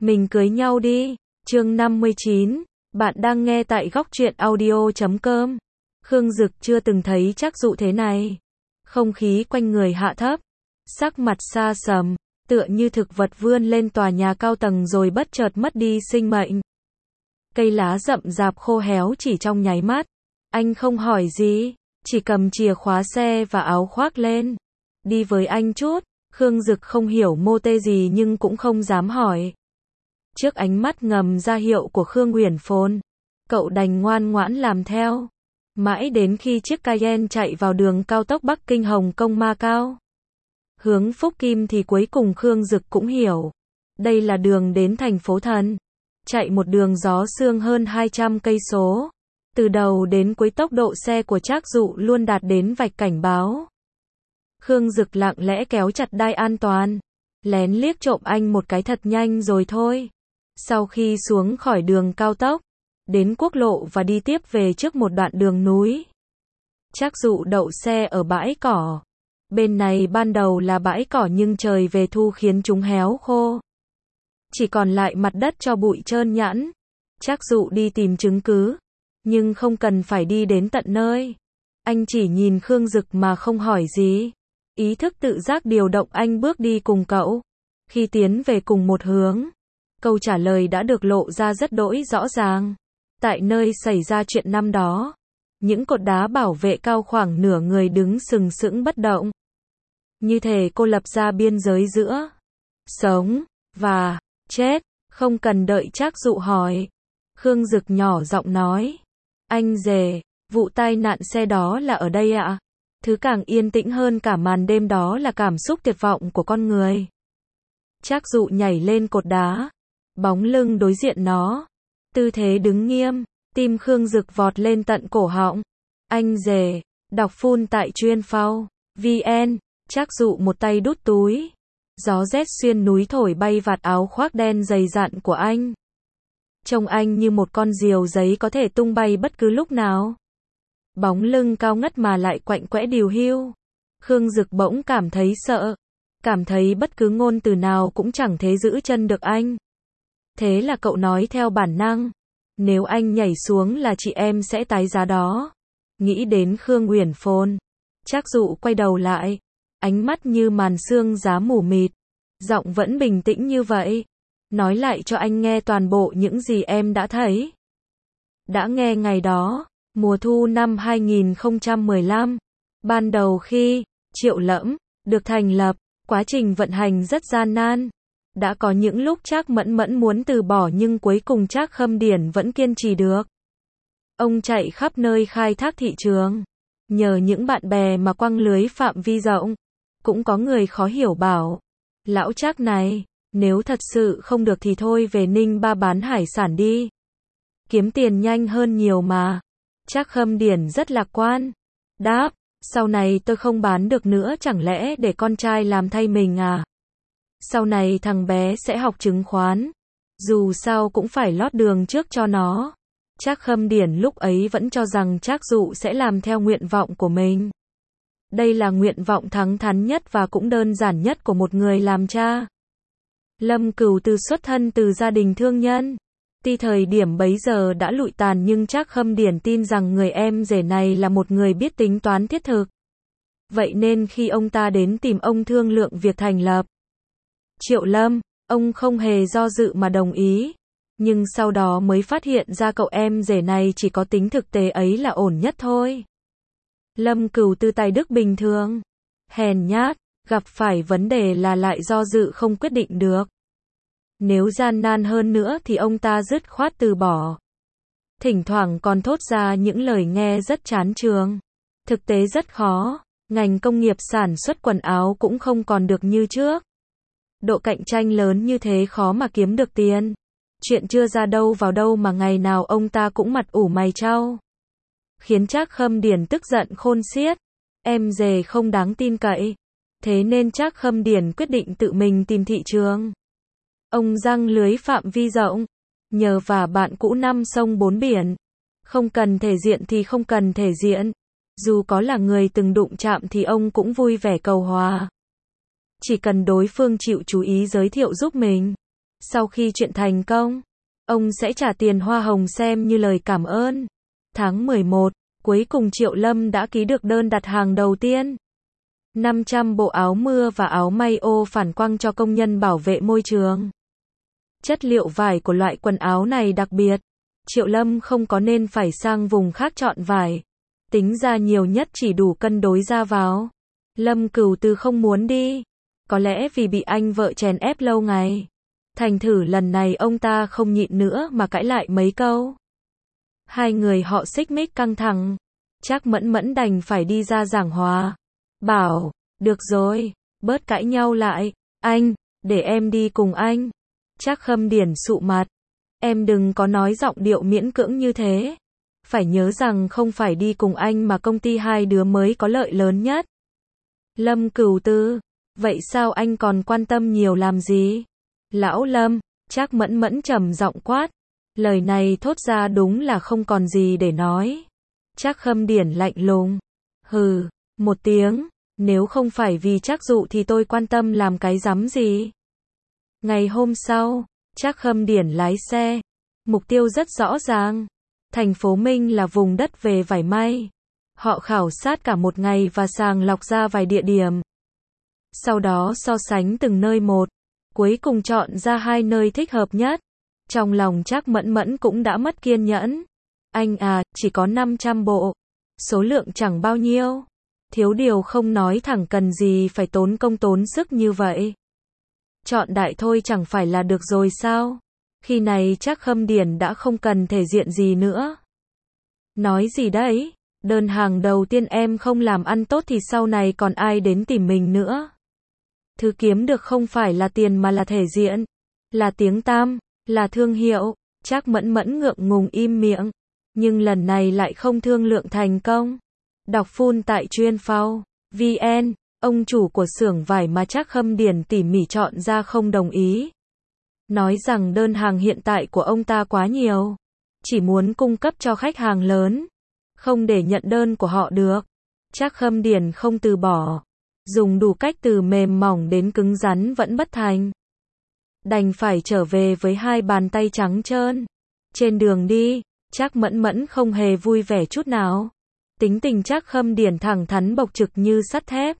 Mình cưới nhau đi. Chương 59. Bạn đang nghe tại góc truyện audio.com. Khương Dực chưa từng thấy Trác Dụ thế này. Không khí quanh người hạ thấp, sắc mặt xa sầm, tựa như thực vật vươn lên tòa nhà cao tầng rồi bất chợt mất đi sinh mệnh. Cây lá rậm rạp khô héo chỉ trong nháy mắt. Anh không hỏi gì, chỉ cầm chìa khóa xe và áo khoác lên. Đi với anh chút. Khương Dực không hiểu mô tê gì nhưng cũng không dám hỏi. Trước ánh mắt ngầm ra hiệu của Khương Uyển Phồn, cậu đành ngoan ngoãn làm theo. Mãi đến khi chiếc Cayenne chạy vào đường cao tốc Bắc Kinh Hồng Kông Macau, hướng Phúc Kim thì cuối cùng Khương Dực cũng hiểu. Đây là đường đến thành phố thần. Chạy một đường gió sương hơn 200 cây số. Từ đầu đến cuối tốc độ xe của Trác Dụ luôn đạt đến vạch cảnh báo. Khương Dực lặng lẽ kéo chặt đai an toàn, lén liếc trộm anh một cái thật nhanh rồi thôi. Sau khi xuống khỏi đường cao tốc, đến quốc lộ và đi tiếp về trước một đoạn đường núi, Trác Dụ đậu xe ở bãi cỏ. Bên này ban đầu là bãi cỏ nhưng trời về thu khiến chúng héo khô. Chỉ còn lại mặt đất cho bụi trơn nhẵn. Trác Dụ đi tìm chứng cứ, nhưng không cần phải đi đến tận nơi. Anh chỉ nhìn Khương Dực mà không hỏi gì. Ý thức tự giác điều động anh bước đi cùng cậu. Khi tiến về cùng một hướng, câu trả lời đã được lộ ra rất đỗi rõ ràng. Tại nơi xảy ra chuyện năm đó, những cột đá bảo vệ cao khoảng nửa người đứng sừng sững bất động. Như thể cô lập ra biên giới giữa sống và chết. Không cần đợi Trác Dụ hỏi, Khương Dực nhỏ giọng nói. Anh rể, vụ tai nạn xe đó là ở đây ạ? Thứ càng yên tĩnh hơn cả màn đêm đó là cảm xúc tuyệt vọng của con người. Trác Dụ nhảy lên cột đá, bóng lưng đối diện nó, tư thế đứng nghiêm, tim Khương Dực vọt lên tận cổ họng. Anh rể, đọc full tại chuyên phao VN. Trác Dụ một tay đút túi, gió rét xuyên núi thổi bay vạt áo khoác đen dày dặn của anh. Trông anh như một con diều giấy có thể tung bay bất cứ lúc nào. Bóng lưng cao ngất mà lại quạnh quẽ điều hiu. Khương Dực bỗng cảm thấy sợ, cảm thấy bất cứ ngôn từ nào cũng chẳng thể giữ chân được anh. Thế là cậu nói theo bản năng, nếu anh nhảy xuống là chị em sẽ tái giá đó. Nghĩ đến Khương Uyển Phồn, Trác Dụ quay đầu lại, ánh mắt như màn sương giá mù mịt, giọng vẫn bình tĩnh như vậy. Nói lại cho anh nghe toàn bộ những gì em đã thấy. Đã nghe ngày đó, mùa thu năm 2015, ban đầu khi Triệu Lẫm được thành lập, quá trình vận hành rất gian nan. Đã có những lúc Trác Mẫn Mẫn muốn từ bỏ nhưng cuối cùng Trác Khâm Điển vẫn kiên trì được. Ông chạy khắp nơi khai thác thị trường. Nhờ những bạn bè mà quăng lưới phạm vi rộng. Cũng có người khó hiểu bảo, lão Trác này, nếu thật sự không được thì thôi về Ninh Ba bán hải sản đi. Kiếm tiền nhanh hơn nhiều mà. Trác Khâm Điển rất lạc quan. Đáp, sau này tôi không bán được nữa chẳng lẽ để con trai làm thay mình à? Sau này thằng bé sẽ học chứng khoán. Dù sao cũng phải lót đường trước cho nó. Trác Khâm Điển lúc ấy vẫn cho rằng Trác Dụ sẽ làm theo nguyện vọng của mình. Đây là nguyện vọng thẳng thắn nhất và cũng đơn giản nhất của một người làm cha. Lâm Cửu từ xuất thân từ gia đình thương nhân. Tuy thời điểm bấy giờ đã lụi tàn nhưng Trác Khâm Điển tin rằng người em rể này là một người biết tính toán thiết thực. Vậy nên khi ông ta đến tìm ông thương lượng việc thành lập Triệu Lâm, ông không hề do dự mà đồng ý. Nhưng sau đó mới phát hiện ra cậu em rể này chỉ có tính thực tế ấy là ổn nhất thôi. Lâm Cửu từ tài đức bình thường, hèn nhát, gặp phải vấn đề là lại do dự không quyết định được. Nếu gian nan hơn nữa thì ông ta dứt khoát từ bỏ. Thỉnh thoảng còn thốt ra những lời nghe rất chán chường. Thực tế rất khó, ngành công nghiệp sản xuất quần áo cũng không còn được như trước. Độ cạnh tranh lớn như thế khó mà kiếm được tiền. Chuyện chưa ra đâu vào đâu mà ngày nào ông ta cũng mặt ủ mày chau. Khiến Trác Khâm Điển tức giận khôn xiết. Em rể không đáng tin cậy. Thế nên Trác Khâm Điển quyết định tự mình tìm thị trường. Ông giăng lưới phạm vi rộng, nhờ vả bạn cũ năm sông bốn biển. Không cần thể diện thì không cần thể diện. Dù có là người từng đụng chạm thì ông cũng vui vẻ cầu hòa. Chỉ cần đối phương chịu chú ý giới thiệu giúp mình. Sau khi chuyện thành công, ông sẽ trả tiền hoa hồng xem như lời cảm ơn. Tháng 11, cuối cùng Triệu Lâm đã ký được đơn đặt hàng đầu tiên. 500 bộ áo mưa và áo may ô phản quang cho công nhân bảo vệ môi trường. Chất liệu vải của loại quần áo này đặc biệt. Triệu Lâm không có nên phải sang vùng khác chọn vải. Tính ra nhiều nhất chỉ đủ cân đối ra vào. Lâm Cửu Từ không muốn đi. Có lẽ vì bị anh vợ chèn ép lâu ngày. Thành thử lần này ông ta không nhịn nữa mà cãi lại mấy câu. Hai người họ xích mích căng thẳng. Trác Mẫn Mẫn đành phải đi ra giảng hòa. Bảo, được rồi, bớt cãi nhau lại. Anh, để em đi cùng anh. Trác Khâm Điển sụ mặt. Em đừng có nói giọng điệu miễn cưỡng như thế. Phải nhớ rằng không phải đi cùng anh mà công ty hai đứa mới có lợi lớn nhất. Lâm Cửu Tư, vậy sao anh còn quan tâm nhiều làm gì? Lão Lâm, Trác Mẫn Mẫn trầm giọng quát. Lời này thốt ra đúng là không còn gì để nói. Trác Khâm Điển lạnh lùng. Hừ, một tiếng, nếu không phải vì Trác Dụ thì tôi quan tâm làm cái rắm gì? Ngày hôm sau, Trác Khâm Điển lái xe. Mục tiêu rất rõ ràng. Thành phố Minh là vùng đất về vải may. Họ khảo sát cả một ngày và sàng lọc ra vài địa điểm. Sau đó so sánh từng nơi một. Cuối cùng chọn ra 2 nơi thích hợp nhất. Trong lòng Trác Mẫn Mẫn cũng đã mất kiên nhẫn. Anh à, chỉ có 500 bộ. Số lượng chẳng bao nhiêu. Thiếu điều không nói thẳng cần gì phải tốn công tốn sức như vậy. Chọn đại thôi chẳng phải là được rồi sao? Khi này Trác Khâm Điển đã không cần thể diện gì nữa. Nói gì đấy? Đơn hàng đầu tiên em không làm ăn tốt thì sau này còn ai đến tìm mình nữa? Thứ kiếm được không phải là tiền mà là thể diện, là tiếng tăm, là thương hiệu. Trác Mẫn Mẫn ngượng ngùng im miệng, nhưng lần này lại không thương lượng thành công. Đọc full tại chuyên.phao.vn, ông chủ của xưởng vải mà Trác Khâm Điển tỉ mỉ chọn ra không đồng ý. Nói rằng đơn hàng hiện tại của ông ta quá nhiều, chỉ muốn cung cấp cho khách hàng lớn, không để nhận đơn của họ được. Trác Khâm Điển không từ bỏ, dùng đủ cách từ mềm mỏng đến cứng rắn vẫn bất thành. Đành phải trở về với 2 bàn tay trắng trơn. Trên đường đi, Trác Mẫn Mẫn không hề vui vẻ chút nào. Tính tình Trác Khâm Điển thẳng thắn bộc trực như sắt thép.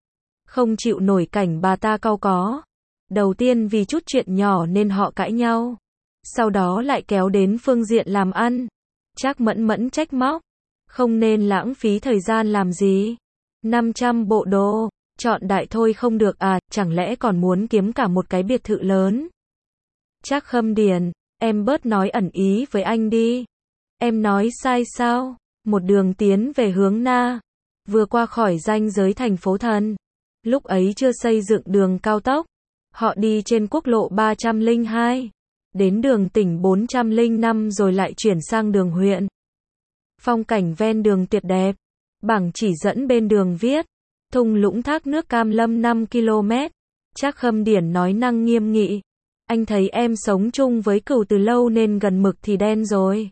Không chịu nổi cảnh bà ta cau có. Đầu tiên vì chút chuyện nhỏ nên họ cãi nhau. Sau đó lại kéo đến phương diện làm ăn. Trác Mẫn Mẫn trách móc. Không nên lãng phí thời gian làm gì. 500 bộ đồ, chọn đại thôi không được à, chẳng lẽ còn muốn kiếm cả một cái biệt thự lớn. Trác Khâm Điển, em bớt nói ẩn ý với anh đi. Em nói sai sao? Một đường tiến về hướng Na. Vừa qua khỏi ranh giới thành phố Thần. Lúc ấy chưa xây dựng đường cao tốc. Họ đi trên quốc lộ 302. Đến đường tỉnh 405 rồi lại chuyển sang đường huyện. Phong cảnh ven đường tuyệt đẹp. Bảng chỉ dẫn bên đường viết. Thung lũng thác nước Cam Lâm 5 km. Trác Khâm Điển nói năng nghiêm nghị. Anh thấy em sống chung với Cửu từ lâu nên gần mực thì đen rồi.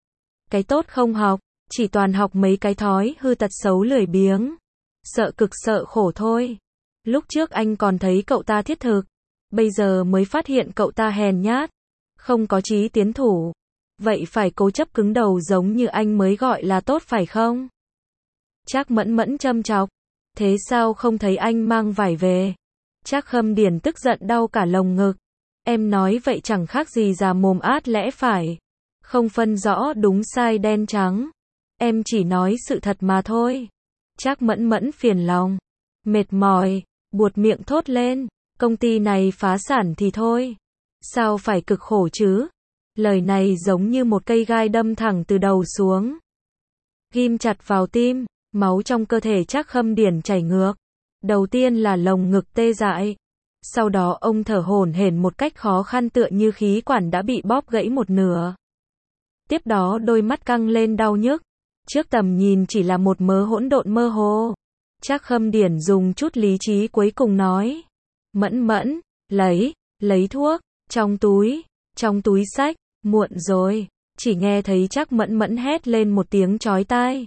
Cái tốt không học, chỉ toàn học mấy cái thói hư tật xấu lười biếng. Sợ cực sợ khổ thôi. Lúc trước anh còn thấy cậu ta thiết thực. Bây giờ mới phát hiện cậu ta hèn nhát. Không có chí tiến thủ. Vậy phải cố chấp cứng đầu giống như anh mới gọi là tốt phải không? Trác Mẫn Mẫn châm chọc. Thế sao không thấy anh mang vải về? Trác Khâm Điển tức giận đau cả lồng ngực. Em nói vậy chẳng khác gì già mồm át lẽ phải. Không phân rõ đúng sai đen trắng. Em chỉ nói sự thật mà thôi. Trác Mẫn Mẫn phiền lòng. Mệt mỏi, buột miệng thốt lên. Công ty này phá sản thì thôi. Sao phải cực khổ chứ? Lời này giống như một cây gai đâm thẳng từ đầu xuống. Ghim chặt vào tim, máu trong cơ thể Trác Khâm Điển chảy ngược. Đầu tiên là lồng ngực tê dại. Sau đó ông thở hổn hển một cách khó khăn tựa như khí quản đã bị bóp gãy một nửa. Tiếp đó đôi mắt căng lên đau nhức. Trước tầm nhìn chỉ là một mớ hỗn độn mơ hồ. Trác Khâm Điển dùng chút lý trí cuối cùng nói. Mẫn Mẫn, lấy thuốc, trong túi xách, muộn rồi. Chỉ nghe thấy Trác Mẫn Mẫn hét lên một tiếng chói tai.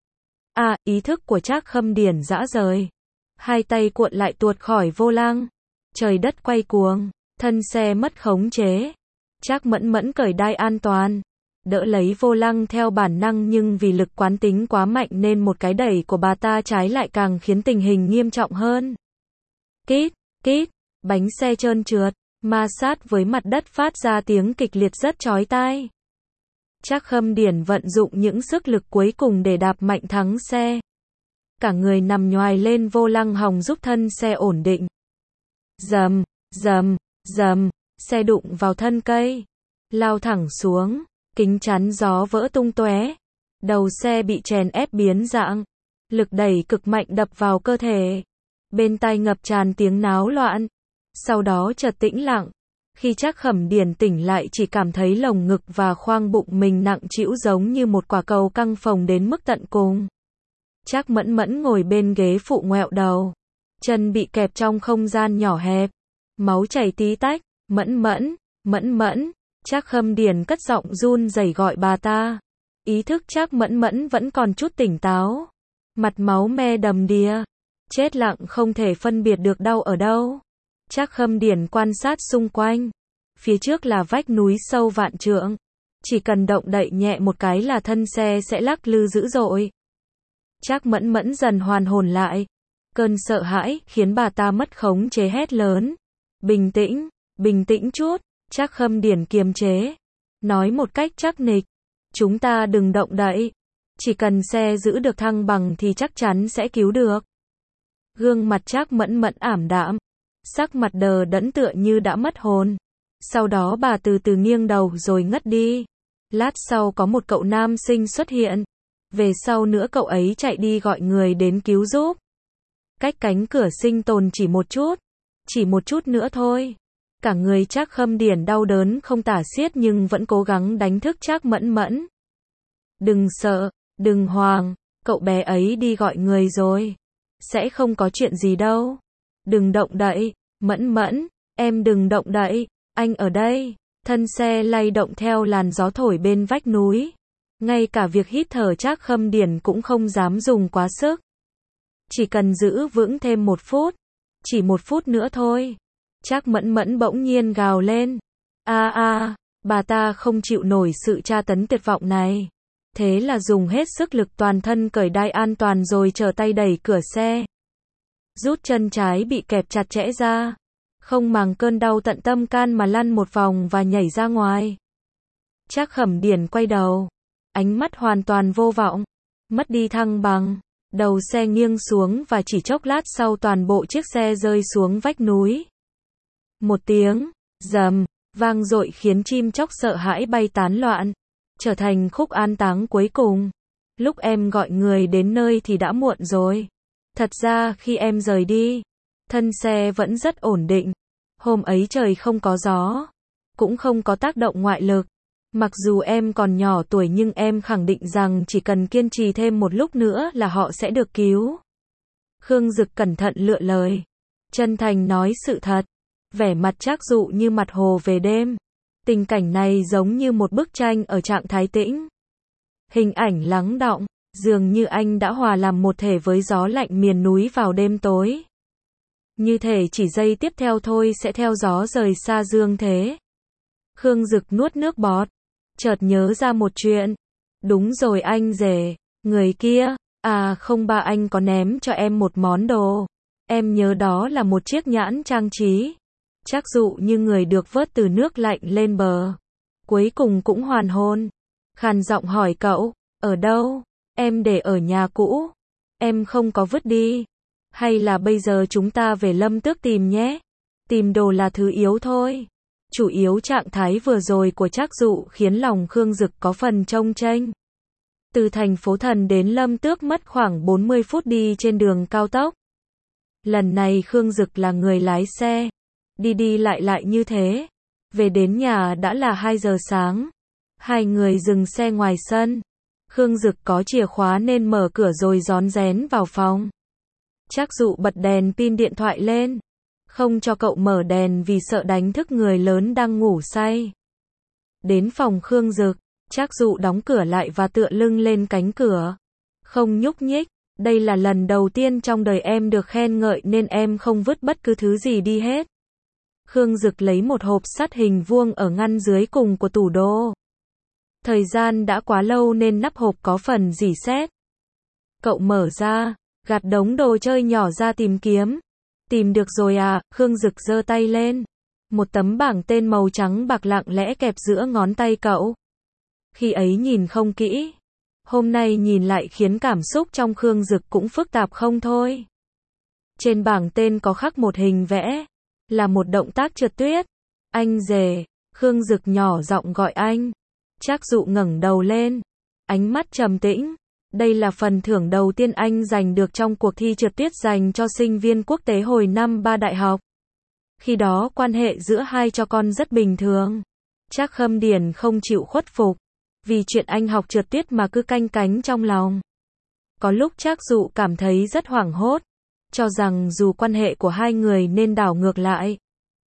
À, ý thức của Trác Khâm Điển rã rời. Hai tay cuộn lại tuột khỏi vô lăng. Trời đất quay cuồng. Thân xe mất khống chế. Trác Mẫn Mẫn cởi đai an toàn, đỡ lấy vô lăng theo bản năng, nhưng vì lực quán tính quá mạnh nên một cái đẩy của bà ta trái lại càng khiến tình hình nghiêm trọng hơn. Kít, kít, bánh xe trơn trượt, ma sát với mặt đất phát ra tiếng kịch liệt rất chói tai. Trác Khâm Điển vận dụng những sức lực cuối cùng để đạp mạnh thắng xe. Cả người nằm nhoài lên vô lăng hòng giúp thân xe ổn định. Rầm, rầm, rầm, xe đụng vào thân cây, lao thẳng xuống, kính chắn gió vỡ tung tóe. Đầu xe bị chèn ép biến dạng, lực đẩy cực mạnh đập vào cơ thể. Bên tai ngập tràn tiếng náo loạn. Sau đó chợt tĩnh lặng. Khi Trác Khẩm Điển tỉnh lại chỉ cảm thấy lồng ngực và khoang bụng mình nặng trĩu giống như một quả cầu căng phồng đến mức tận cùng. Trác Mẫn Mẫn ngồi bên ghế phụ ngoẹo đầu, chân bị kẹp trong không gian nhỏ hẹp, máu chảy tí tách. Mẫn Mẫn, Mẫn Mẫn. Trác Khâm Điển cất giọng run rẩy gọi bà ta. Ý thức Trác Mẫn Mẫn vẫn còn chút tỉnh táo, mặt máu me đầm đìa, chết lặng không thể phân biệt được đau ở đâu. Trác Khâm Điển quan sát xung quanh. Phía trước là vách núi sâu vạn trượng. Chỉ cần động đậy nhẹ một cái là thân xe sẽ lắc lư dữ dội. Trác Mẫn Mẫn dần hoàn hồn lại. Cơn sợ hãi khiến bà ta mất khống chế hét lớn. Bình tĩnh chút. Trác Khâm Điển kiềm chế, nói một cách chắc nịch. Chúng ta đừng động đậy. Chỉ cần xe giữ được thăng bằng thì chắc chắn sẽ cứu được. Gương mặt Trác Mẫn Mẫn ảm đạm, sắc mặt đờ đẫn tựa như đã mất hồn. Sau đó bà từ từ nghiêng đầu rồi ngất đi. Lát sau có một cậu nam sinh xuất hiện. Về sau nữa cậu ấy chạy đi gọi người đến cứu giúp. Cách cánh cửa sinh tồn chỉ một chút nữa thôi. Cả người Trác Khâm Điển đau đớn không tả xiết nhưng vẫn cố gắng đánh thức Trác Mẫn Mẫn. Đừng sợ, đừng hoang, cậu bé ấy đi gọi người rồi. Sẽ không có chuyện gì đâu. Đừng động đậy, Mẫn Mẫn, em đừng động đậy, anh ở đây. Thân xe lay động theo làn gió thổi bên vách núi. Ngay cả việc hít thở Trác Khâm Điển cũng không dám dùng quá sức. Chỉ cần giữ vững thêm 1 phút. Chỉ 1 phút nữa thôi. Trác Mẫn Mẫn bỗng nhiên gào lên. Bà ta không chịu nổi sự tra tấn tuyệt vọng này. Thế là dùng hết sức lực toàn thân cởi đai an toàn rồi trở tay đẩy cửa xe. Rút chân trái bị kẹp chặt chẽ ra. Không màng cơn đau tận tâm can mà lăn một vòng và nhảy ra ngoài. Trác Khẩm Điển quay đầu. Ánh mắt hoàn toàn vô vọng. Mất đi thăng bằng. Đầu xe nghiêng xuống và chỉ chốc lát sau toàn bộ chiếc xe rơi xuống vách núi. Một tiếng rầm vang dội khiến chim chóc sợ hãi bay tán loạn, trở thành khúc an táng cuối cùng. Lúc em gọi người đến nơi thì đã muộn rồi. Thật ra khi em rời đi, thân xe vẫn rất ổn định. Hôm ấy trời không có gió, cũng không có tác động ngoại lực. Mặc dù em còn nhỏ tuổi nhưng em khẳng định rằng chỉ cần kiên trì thêm một lúc nữa là họ sẽ được cứu. Khương Dực cẩn thận lựa lời, chân thành nói sự thật. Vẻ mặt Trác Dụ như mặt hồ về đêm. Tình cảnh này giống như một bức tranh ở trạng thái tĩnh. Hình ảnh lắng đọng, dường như anh đã hòa làm một thể với gió lạnh miền núi vào đêm tối. Như thể chỉ giây tiếp theo thôi sẽ theo gió rời xa dương thế. Khương Dực nuốt nước bọt, chợt nhớ ra một chuyện. Đúng rồi anh rể, người kia, không, ba anh có ném cho em một món đồ. Em nhớ đó là một chiếc nhẫn trang trí. Trác Dụ như người được vớt từ nước lạnh lên bờ. Cuối cùng cũng hoàn hồn. Khàn giọng hỏi cậu, ở đâu? Em để ở nhà cũ. Em không có vứt đi. Hay là bây giờ chúng ta về Lâm Tước tìm nhé? Tìm đồ là thứ yếu thôi. Chủ yếu trạng thái vừa rồi của Trác Dụ khiến lòng Khương Dực có phần chông chênh. Từ thành phố Thần đến Lâm Tước mất khoảng 40 phút đi trên đường cao tốc. Lần này Khương Dực là người lái xe. Đi lại như thế. Về đến nhà đã là 2 giờ sáng. Hai người dừng xe ngoài sân. Khương Dực có chìa khóa nên mở cửa rồi rón rén vào phòng. Trác Dụ bật đèn pin điện thoại lên. Không cho cậu mở đèn vì sợ đánh thức người lớn đang ngủ say. Đến phòng Khương Dực, Trác Dụ đóng cửa lại và tựa lưng lên cánh cửa. Không nhúc nhích. Đây là lần đầu tiên trong đời em được khen ngợi nên em không vứt bất cứ thứ gì đi hết. Khương Dực lấy một hộp sắt hình vuông ở ngăn dưới cùng của tủ đồ. Thời gian đã quá lâu nên nắp hộp có phần rỉ sét. Cậu mở ra, gạt đống đồ chơi nhỏ ra tìm kiếm. Tìm được rồi à? Khương Dực giơ tay lên. Một tấm bảng tên màu trắng bạc lặng lẽ kẹp giữa ngón tay cậu. Khi ấy nhìn không kỹ. Hôm nay nhìn lại khiến cảm xúc trong Khương Dực cũng phức tạp không thôi. Trên bảng tên có khắc một hình vẽ. Là một động tác trượt tuyết. Anh rể. Khương Dực nhỏ giọng gọi anh. Trác Dụ ngẩng đầu lên. Ánh mắt trầm tĩnh. Đây là phần thưởng đầu tiên anh giành được trong cuộc thi trượt tuyết dành cho sinh viên quốc tế hồi năm 3 đại học. Khi đó quan hệ giữa hai cha con rất bình thường. Trác Khâm Điền không chịu khuất phục. Vì chuyện anh học trượt tuyết mà cứ canh cánh trong lòng. Có lúc Trác Dụ cảm thấy rất hoảng hốt. Cho rằng dù quan hệ của hai người nên đảo ngược lại.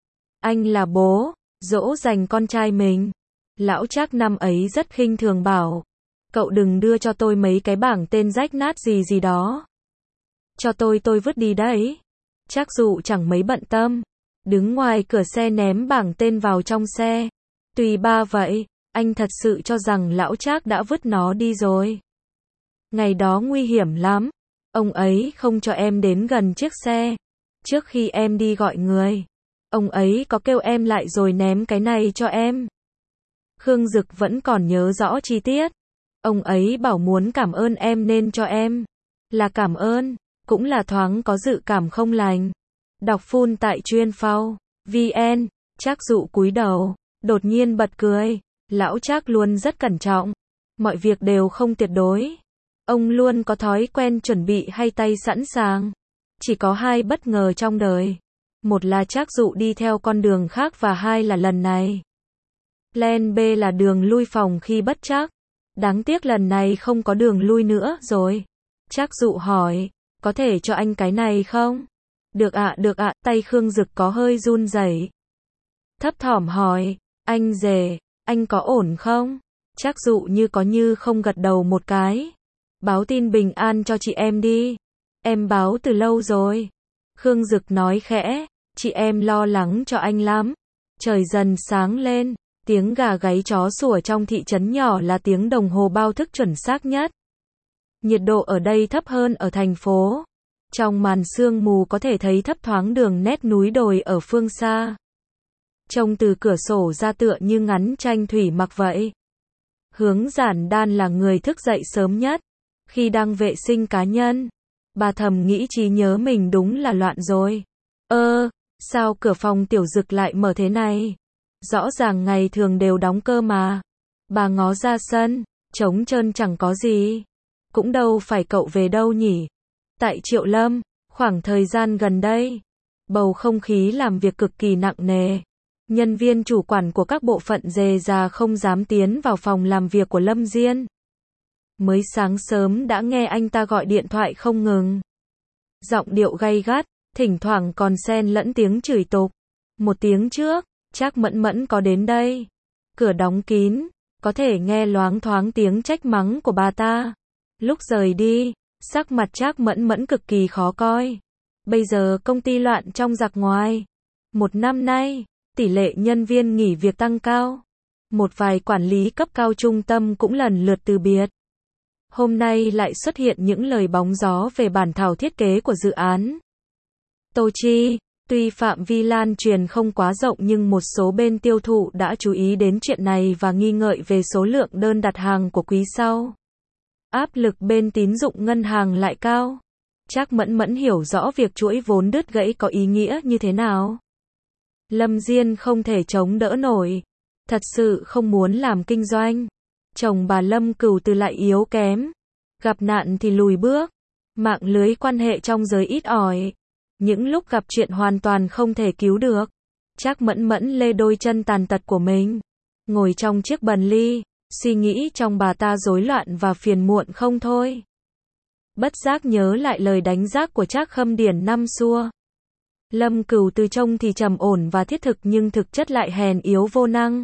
Anh là bố, dỗ dành con trai mình. Lão Trác năm ấy rất khinh thường bảo. Cậu đừng đưa cho tôi mấy cái bảng tên rách nát gì đó. Cho tôi vứt đi đấy. Trác Dụ chẳng mấy bận tâm. Đứng ngoài cửa xe ném bảng tên vào trong xe. Tùy ba vậy, anh thật sự cho rằng lão Trác đã vứt nó đi rồi. Ngày đó nguy hiểm lắm. Ông ấy không cho em đến gần chiếc xe. Trước khi em đi gọi người, ông ấy có kêu em lại rồi ném cái này cho em. Khương Dực vẫn còn nhớ rõ chi tiết. Ông ấy bảo muốn cảm ơn em nên cho em. Là cảm ơn, cũng là thoáng có dự cảm không lành. Đọc full tại chuyên.phao.vn. Trác Dụ cúi đầu, đột nhiên bật cười. Lão Trác luôn rất cẩn trọng. Mọi việc đều không tuyệt đối. Ông luôn có thói quen chuẩn bị hai tay sẵn sàng. Chỉ có hai bất ngờ trong đời. Một là Trác Dụ đi theo con đường khác và hai là lần này. Plan B là đường lui phòng khi bất trắc. Đáng tiếc lần này không có đường lui nữa rồi. Trác Dụ hỏi, có thể cho anh cái này không? Được ạ, tay Khương Dực có hơi run rẩy. Thấp thỏm hỏi, anh rể, anh có ổn không? Trác Dụ như có như không gật đầu một cái. Báo tin bình an cho chị em đi. Em báo từ lâu rồi. Khương Dực nói khẽ, chị em lo lắng cho anh lắm. Trời dần sáng lên. Tiếng gà gáy chó sủa trong thị trấn nhỏ là tiếng đồng hồ báo thức chuẩn xác nhất. Nhiệt độ ở đây thấp hơn ở thành phố. Trong màn sương mù có thể thấy thấp thoáng đường nét núi đồi ở phương xa. Trông từ cửa sổ ra tựa như ngắn tranh thủy mặc vậy. Hướng Giản Đan là người thức dậy sớm nhất. Khi đang vệ sinh cá nhân, bà thầm nghĩ trí nhớ mình đúng là loạn rồi. Sao cửa phòng Tiểu Dực lại mở thế này? Rõ ràng ngày thường đều đóng cơ mà. Bà ngó ra sân, trống trơn chẳng có gì. Cũng đâu phải cậu về đâu nhỉ? Tại Triệu Lâm, khoảng thời gian gần đây, bầu không khí làm việc cực kỳ nặng nề. Nhân viên chủ quản của các bộ phận rề rà không dám tiến vào phòng làm việc của Lâm Diên. Mới sáng sớm đã nghe anh ta gọi điện thoại không ngừng. Giọng điệu gay gắt, thỉnh thoảng còn xen lẫn tiếng chửi tục. Một tiếng trước, Trác Mẫn Mẫn có đến đây. Cửa đóng kín, có thể nghe loáng thoáng tiếng trách mắng của bà ta. Lúc rời đi, sắc mặt Trác Mẫn Mẫn cực kỳ khó coi. Bây giờ công ty loạn trong giặc ngoài. Một năm nay, tỷ lệ nhân viên nghỉ việc tăng cao. Một vài quản lý cấp cao trung tâm cũng lần lượt từ biệt. Hôm nay lại xuất hiện những lời bóng gió về bản thảo thiết kế của dự án. Tô Chi, tuy phạm vi lan truyền không quá rộng nhưng một số bên tiêu thụ đã chú ý đến chuyện này và nghi ngợi về số lượng đơn đặt hàng của quý sau. Áp lực bên tín dụng ngân hàng lại cao. Trác Mẫn Mẫn hiểu rõ việc chuỗi vốn đứt gãy có ý nghĩa như thế nào. Lâm Diên không thể chống đỡ nổi. Thật sự không muốn làm kinh doanh. Chồng bà Lâm Cửu Từ lại yếu kém. Gặp nạn thì lùi bước. Mạng lưới quan hệ trong giới ít ỏi. Những lúc gặp chuyện hoàn toàn không thể cứu được. Trác Mẫn Mẫn lê đôi chân tàn tật của mình. Ngồi trong chiếc Bentley, suy nghĩ trong bà ta rối loạn và phiền muộn không thôi. Bất giác nhớ lại lời đánh giác của Trác Khâm Điền năm xưa. Lâm Cửu Từ trông thì trầm ổn và thiết thực nhưng thực chất lại hèn yếu vô năng.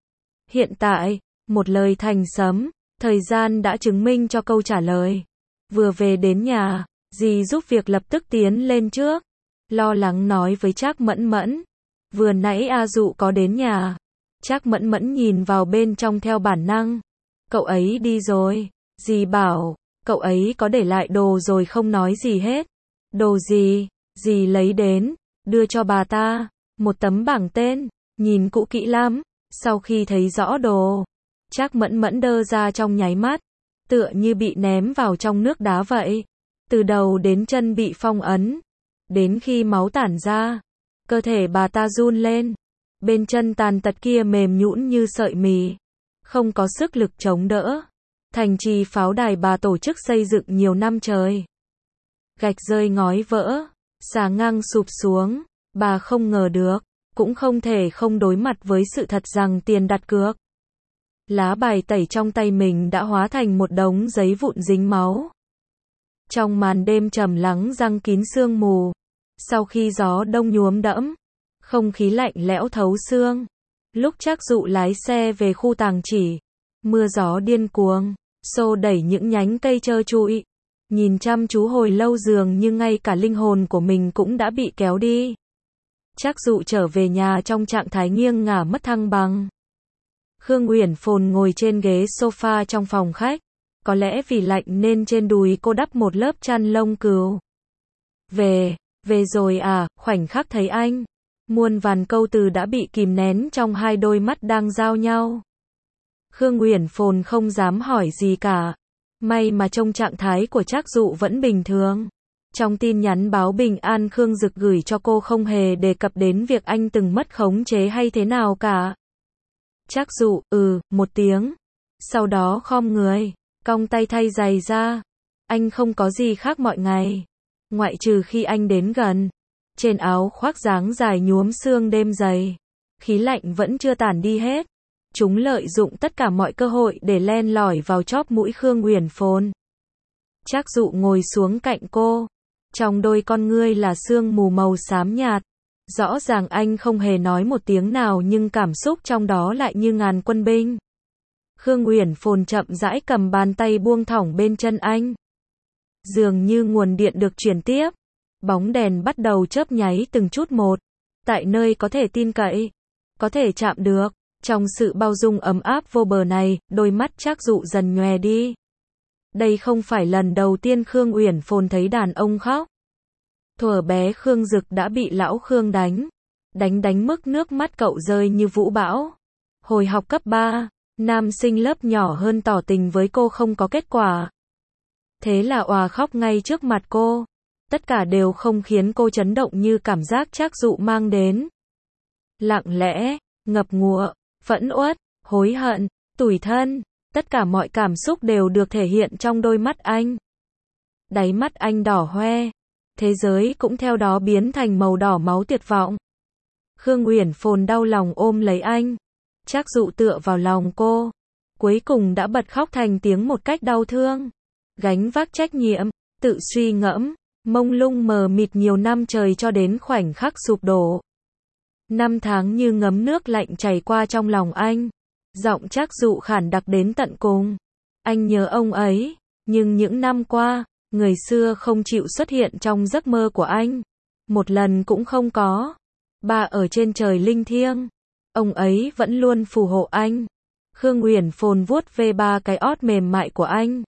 Hiện tại, một lời thành sấm, thời gian đã chứng minh cho câu trả lời. Vừa về đến nhà, dì giúp việc lập tức tiến lên trước. Lo lắng nói với Trác Mẫn Mẫn. Vừa nãy A Dụ có đến nhà. Trác Mẫn Mẫn nhìn vào bên trong theo bản năng. Cậu ấy đi rồi. Dì bảo, cậu ấy có để lại đồ rồi không nói gì hết. Đồ gì? Dì lấy đến, đưa cho bà ta. Một tấm bảng tên, nhìn cũ kỹ lắm. Sau khi thấy rõ đồ, Trác Mẫn Mẫn đơ ra trong nháy mắt, tựa như bị ném vào trong nước đá vậy. Từ đầu đến chân bị phong ấn. Đến khi máu tản ra, cơ thể bà ta run lên. Bên chân tàn tật kia mềm nhũn như sợi mì, không có sức lực chống đỡ. Thành trì pháo đài bà tổ chức xây dựng nhiều năm trời. Gạch rơi ngói vỡ, xà ngang sụp xuống, bà không ngờ được, cũng không thể không đối mặt với sự thật rằng tiền đặt cược. Lá bài tẩy trong tay mình đã hóa thành một đống giấy vụn dính máu. Trong màn đêm trầm lắng giăng kín sương mù, sau khi gió đông nhuốm đẫm, không khí lạnh lẽo thấu xương. Lúc Trác Dụ lái xe về khu tàng chỉ, mưa gió điên cuồng, xô đẩy những nhánh cây trơ trụi. Nhìn chăm chú hồi lâu dường như ngay cả linh hồn của mình cũng đã bị kéo đi. Trác Dụ trở về nhà trong trạng thái nghiêng ngả mất thăng bằng. Khương Uyển Phồn ngồi trên ghế sofa trong phòng khách. Có lẽ vì lạnh nên trên đùi cô đắp một lớp chăn lông cừu. Về rồi à, khoảnh khắc thấy anh. Muôn vàn câu từ đã bị kìm nén trong hai đôi mắt đang giao nhau. Khương Uyển Phồn không dám hỏi gì cả. May mà trong trạng thái của Trác Dụ vẫn bình thường. Trong tin nhắn báo bình an Khương Dực gửi cho cô không hề đề cập đến việc anh từng mất khống chế hay thế nào cả. Trác Dụ, một tiếng. Sau đó khom người, cong tay thay giày ra. Anh không có gì khác mọi ngày. Ngoại trừ khi anh đến gần. Trên áo khoác dáng dài nhuốm sương đêm dày. Khí lạnh vẫn chưa tản đi hết. Chúng lợi dụng tất cả mọi cơ hội để len lỏi vào chóp mũi Khương Uyển Phồn. Trác Dụ ngồi xuống cạnh cô. Trong đôi con ngươi là sương mù màu xám nhạt. Rõ ràng anh không hề nói một tiếng nào nhưng cảm xúc trong đó lại như ngàn quân binh. Khương Uyển Phồn chậm rãi cầm bàn tay buông thõng bên chân anh. Dường như nguồn điện được truyền tiếp. Bóng đèn bắt đầu chớp nháy từng chút một. Tại nơi có thể tin cậy, có thể chạm được. Trong sự bao dung ấm áp vô bờ này, đôi mắt Trác Dụ dần nhòe đi. Đây không phải lần đầu tiên Khương Uyển Phồn thấy đàn ông khóc. Thuở bé Khương Dực đã bị lão Khương đánh mức nước mắt cậu rơi như vũ bão. Hồi học cấp 3, nam sinh lớp nhỏ hơn tỏ tình với cô không có kết quả. Thế là òa khóc ngay trước mặt cô. Tất cả đều không khiến cô chấn động như cảm giác Trác Dụ mang đến. Lặng lẽ, ngập ngụa, phẫn uất, hối hận, tủi thân, tất cả mọi cảm xúc đều được thể hiện trong đôi mắt anh. Đáy mắt anh đỏ hoe, thế giới cũng theo đó biến thành màu đỏ máu tuyệt vọng. Khương Uyển Phồn đau lòng ôm lấy anh. Trác Dụ tựa vào lòng cô, cuối cùng đã bật khóc thành tiếng một cách đau thương. Gánh vác trách nhiệm, tự suy ngẫm, mông lung mờ mịt nhiều năm trời cho đến khoảnh khắc sụp đổ. Năm tháng như ngấm nước lạnh chảy qua trong lòng anh. Giọng Trác Dụ khản đặc đến tận cùng. Anh nhớ ông ấy, nhưng những năm qua, người xưa không chịu xuất hiện trong giấc mơ của anh. Một lần cũng không có. Ba ở trên trời linh thiêng, ông ấy vẫn luôn phù hộ anh. Khương Uyển Phồn vuốt ve ba cái ót mềm mại của anh.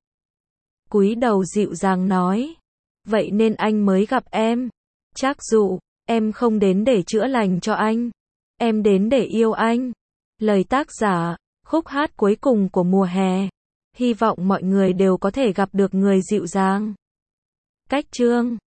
Cúi đầu dịu dàng nói. Vậy nên anh mới gặp em. Trác Dụ, em không đến để chữa lành cho anh. Em đến để yêu anh. Lời tác giả, khúc hát cuối cùng của mùa hè. Hy vọng mọi người đều có thể gặp được người dịu dàng. Cách chương